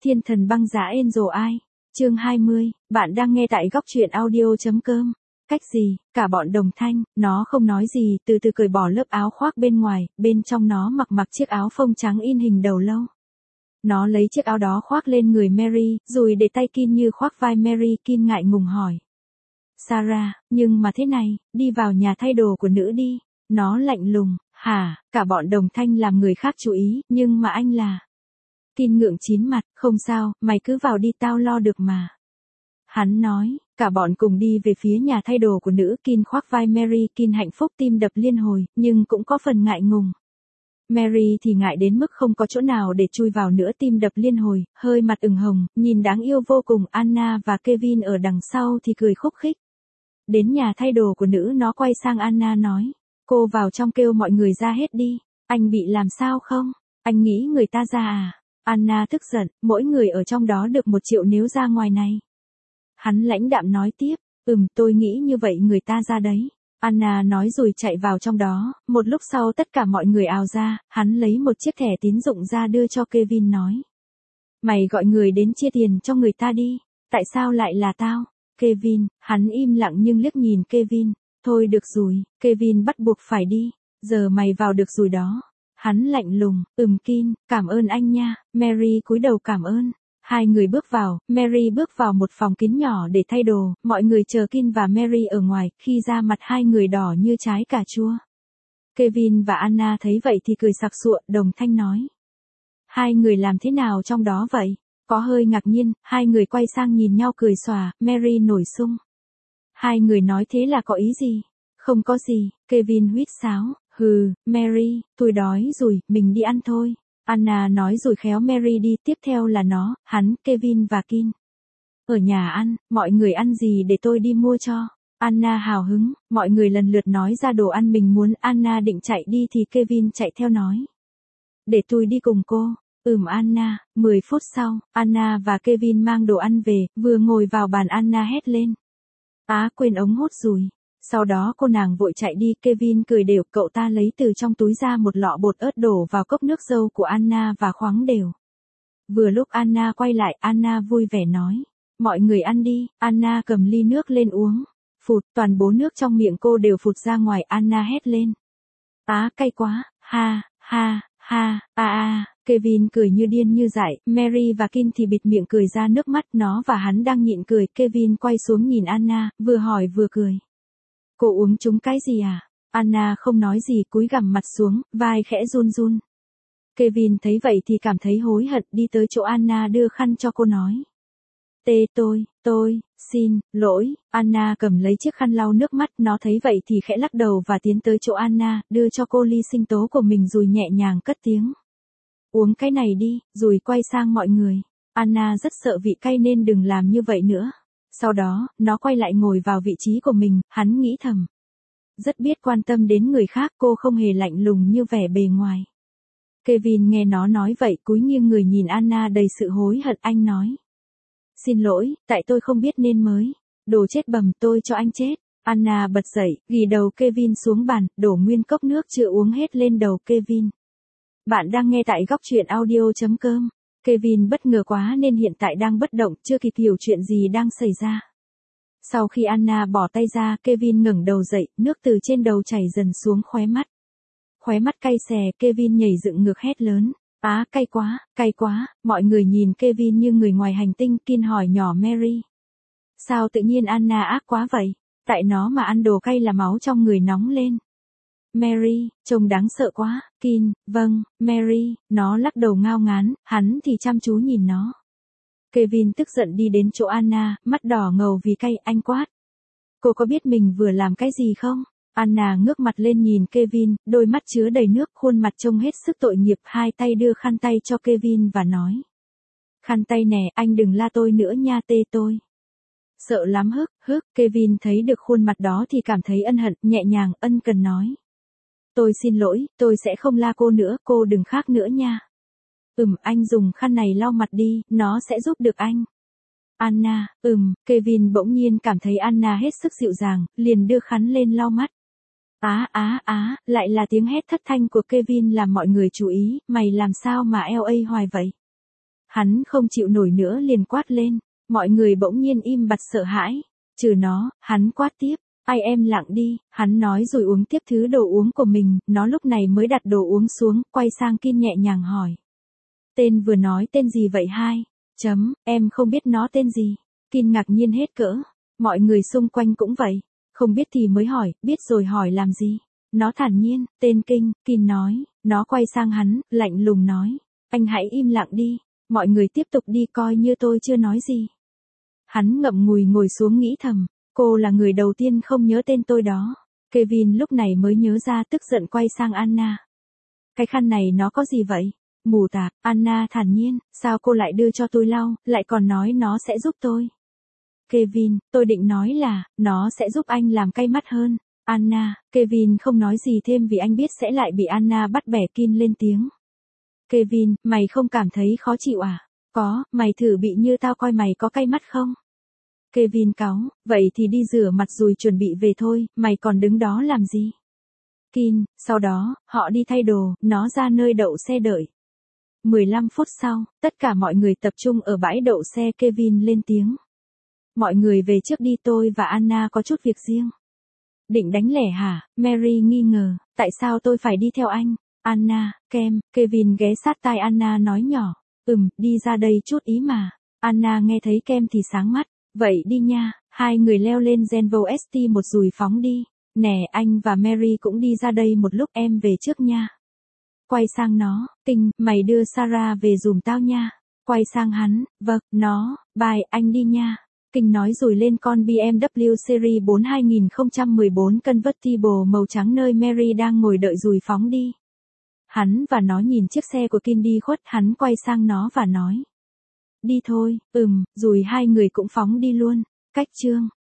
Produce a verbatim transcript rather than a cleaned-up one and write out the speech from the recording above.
Thiên thần băng giá Angel ai. Chương hai mươi, bạn đang nghe tại góc truyện audio.com. Cách gì, cả bọn đồng thanh, nó không nói gì, từ từ cởi bỏ lớp áo khoác bên ngoài, bên trong nó mặc mặc chiếc áo phông trắng in hình đầu lâu. Nó lấy chiếc áo đó khoác lên người Mary, rồi để tay Kin như khoác vai Mary. Kin ngại ngùng hỏi. Sarah, nhưng mà thế này, đi vào nhà thay đồ của nữ đi. Nó lạnh lùng, hả, cả bọn đồng thanh làm người khác chú ý, nhưng mà anh là... Kin ngượng chín mặt, không sao, mày cứ vào đi tao lo được mà. Hắn nói, cả bọn cùng đi về phía nhà thay đồ của nữ. Kin khoác vai Mary. Kin hạnh phúc tim đập liên hồi, nhưng cũng có phần ngại ngùng. Mary thì ngại đến mức không có chỗ nào để chui vào nữa, tim đập liên hồi, hơi mặt ửng hồng, nhìn đáng yêu vô cùng. Anna và Kevin ở đằng sau thì cười khúc khích. Đến nhà thay đồ của nữ, nó quay sang Anna nói, cô vào trong kêu mọi người ra hết đi, anh bị làm sao không? Anh nghĩ người ta ra à? Anna tức giận, mỗi người ở trong đó được một triệu nếu ra ngoài này. Hắn lãnh đạm nói tiếp, ừm tôi nghĩ như vậy người ta ra đấy. Anna nói rồi chạy vào trong đó, một lúc sau tất cả mọi người ào ra, hắn lấy một chiếc thẻ tín dụng ra đưa cho Kevin nói. Mày gọi người đến chia tiền cho người ta đi, tại sao lại là tao? Kevin, hắn im lặng nhưng liếc nhìn Kevin, thôi được rồi, Kevin bắt buộc phải đi, giờ mày vào được rồi đó. Hắn lạnh lùng, ừm Kin, cảm ơn anh nha. Mary cúi đầu cảm ơn. Hai người bước vào, Mary bước vào một phòng kín nhỏ để thay đồ, mọi người chờ Kin và Mary ở ngoài, khi ra mặt hai người đỏ như trái cà chua. Kevin và Anna thấy vậy thì cười sặc sụa, đồng thanh nói. Hai người làm thế nào trong đó vậy? Có hơi ngạc nhiên, hai người quay sang nhìn nhau cười xòa, Mary nổi sung. Hai người nói thế là có ý gì? Không có gì, Kevin huýt sáo, hừ, Mary, tôi đói rồi, mình đi ăn thôi. Anna nói rồi khéo Mary đi, tiếp theo là nó, hắn, Kevin và Kin. Ở nhà ăn, mọi người ăn gì để tôi đi mua cho? Anna hào hứng, mọi người lần lượt nói ra đồ ăn mình muốn. Anna định chạy đi thì Kevin chạy theo nói. Để tôi đi cùng cô. Ừm Anna. Mười phút sau, Anna và Kevin mang đồ ăn về, vừa ngồi vào bàn Anna hét lên. Á quên ống hút rồi. Sau đó cô nàng vội chạy đi. Kevin cười đều, cậu ta lấy từ trong túi ra một lọ bột ớt đổ vào cốc nước dâu của Anna và khoáng đều. Vừa lúc Anna quay lại, Anna vui vẻ nói. Mọi người ăn đi. Anna cầm ly nước lên uống. Phụt, toàn bộ nước trong miệng cô đều phụt ra ngoài. Anna hét lên. Á cay quá, ha, ha, ha, a a. Kevin cười như điên như dại, Mary và Kin thì bịt miệng cười ra nước mắt. Nó và hắn đang nhịn cười. Kevin quay xuống nhìn Anna, vừa hỏi vừa cười. Cô uống chúng cái gì à? Anna không nói gì, cúi gằm mặt xuống, vai khẽ run run. Kevin thấy vậy thì cảm thấy hối hận, đi tới chỗ Anna đưa khăn cho cô nói. Tê tôi, tôi, xin, lỗi. Anna cầm lấy chiếc khăn lau nước mắt, nó thấy vậy thì khẽ lắc đầu và tiến tới chỗ Anna, đưa cho cô ly sinh tố của mình rồi nhẹ nhàng cất tiếng. Uống cái này đi, rồi quay sang mọi người. Anna rất sợ vị cay nên đừng làm như vậy nữa. Sau đó, nó quay lại ngồi vào vị trí của mình, hắn nghĩ thầm. Rất biết quan tâm đến người khác, cô không hề lạnh lùng như vẻ bề ngoài. Kevin nghe nó nói vậy, cúi nghiêng người nhìn Anna đầy sự hối hận. Anh nói. Xin lỗi, tại tôi không biết nên mới. Đồ chết bầm, tôi cho anh chết. Anna bật dậy, ghì đầu Kevin xuống bàn, đổ nguyên cốc nước chưa uống hết lên đầu Kevin. Bạn đang nghe tại góc truyện audio.com. Kevin bất ngờ quá nên hiện tại đang bất động, chưa kịp hiểu chuyện gì đang xảy ra. Sau khi Anna bỏ tay ra, Kevin ngẩng đầu dậy, nước từ trên đầu chảy dần xuống khóe mắt. Khóe mắt cay xè, Kevin nhảy dựng ngược hét lớn. Á, cay quá, cay quá. Mọi người nhìn Kevin như người ngoài hành tinh. Kin hỏi nhỏ Mary. Sao tự nhiên Anna ác quá vậy? Tại nó mà ăn đồ cay là máu trong người nóng lên. Mary, trông đáng sợ quá. Kin, vâng, Mary. Nó lắc đầu ngao ngán, hắn thì chăm chú nhìn nó. Kevin tức giận đi đến chỗ Anna, mắt đỏ ngầu vì cay. Anh quát. Cô có biết mình vừa làm cái gì không? Anna ngước mặt lên nhìn Kevin, đôi mắt chứa đầy nước, khuôn mặt trông hết sức tội nghiệp. Hai tay đưa khăn tay cho Kevin và nói. Khăn tay nè, anh đừng la tôi nữa nha, tê tôi. Sợ lắm hức, hức. Kevin thấy được khuôn mặt đó thì cảm thấy ân hận, nhẹ nhàng, ân cần nói. Tôi xin lỗi, tôi sẽ không la cô nữa, cô đừng khóc nữa nha. Ừm, anh dùng khăn này lau mặt đi, nó sẽ giúp được anh. Anna, ừm, Kevin bỗng nhiên cảm thấy Anna hết sức dịu dàng, liền đưa khăn lên lau mắt. Á á á, lại là tiếng hét thất thanh của Kevin làm mọi người chú ý, mày làm sao mà eo ây hoài vậy? Hắn không chịu nổi nữa liền quát lên, mọi người bỗng nhiên im bặt sợ hãi. Trừ nó, hắn quát tiếp, ai em lặng đi, hắn nói rồi uống tiếp thứ đồ uống của mình, nó lúc này mới đặt đồ uống xuống, quay sang Kin nhẹ nhàng hỏi. Tên vừa nói tên gì vậy hai? Chấm, em không biết nó tên gì. Kin ngạc nhiên hết cỡ, mọi người xung quanh cũng vậy, không biết thì mới hỏi, biết rồi hỏi làm gì. Nó thản nhiên, tên Kinh, Kin nói, nó quay sang hắn, lạnh lùng nói, anh hãy im lặng đi, mọi người tiếp tục đi coi như tôi chưa nói gì. Hắn ngậm ngùi ngồi xuống nghĩ thầm, cô là người đầu tiên không nhớ tên tôi đó. Kevin lúc này mới nhớ ra tức giận quay sang Anna. Cái khăn này nó có gì vậy? Mù tạt, Anna thản nhiên, sao cô lại đưa cho tôi lau, lại còn nói nó sẽ giúp tôi. Kevin, tôi định nói là, nó sẽ giúp anh làm cay mắt hơn. Anna, Kevin không nói gì thêm vì anh biết sẽ lại bị Anna bắt bẻ. Kin lên tiếng. Kevin, mày không cảm thấy khó chịu à? Có, mày thử bị như tao coi mày có cay mắt không? Kevin cáu, vậy thì đi rửa mặt rồi chuẩn bị về thôi, mày còn đứng đó làm gì? Kin, sau đó, họ đi thay đồ, nó ra nơi đậu xe đợi. mười lăm phút sau, tất cả mọi người tập trung ở bãi đậu xe. Kevin lên tiếng. Mọi người về trước đi, tôi và Anna có chút việc riêng. Định đánh lẻ hả? Mary nghi ngờ, tại sao tôi phải đi theo anh? Anna, Kem, Kevin ghé sát tai Anna nói nhỏ, ừm, đi ra đây chút ý mà. Anna nghe thấy Kem thì sáng mắt, vậy đi nha, hai người leo lên Genvo ét tê một rồi phóng đi. Nè, anh và Mary cũng đi ra đây một lúc, em về trước nha. Quay sang nó, Kinh, mày đưa Sarah về dùm tao nha. Quay sang hắn, vâng, nó, bye, anh đi nha. Kinh nói rồi lên con bê em vê Series bốn hai không một bốn Convertible màu trắng nơi Mary đang ngồi đợi rồi phóng đi. Hắn và nó nhìn chiếc xe của Kin đi khuất, hắn quay sang nó và nói. Đi thôi, ừm, rồi hai người cũng phóng đi luôn. Cách chương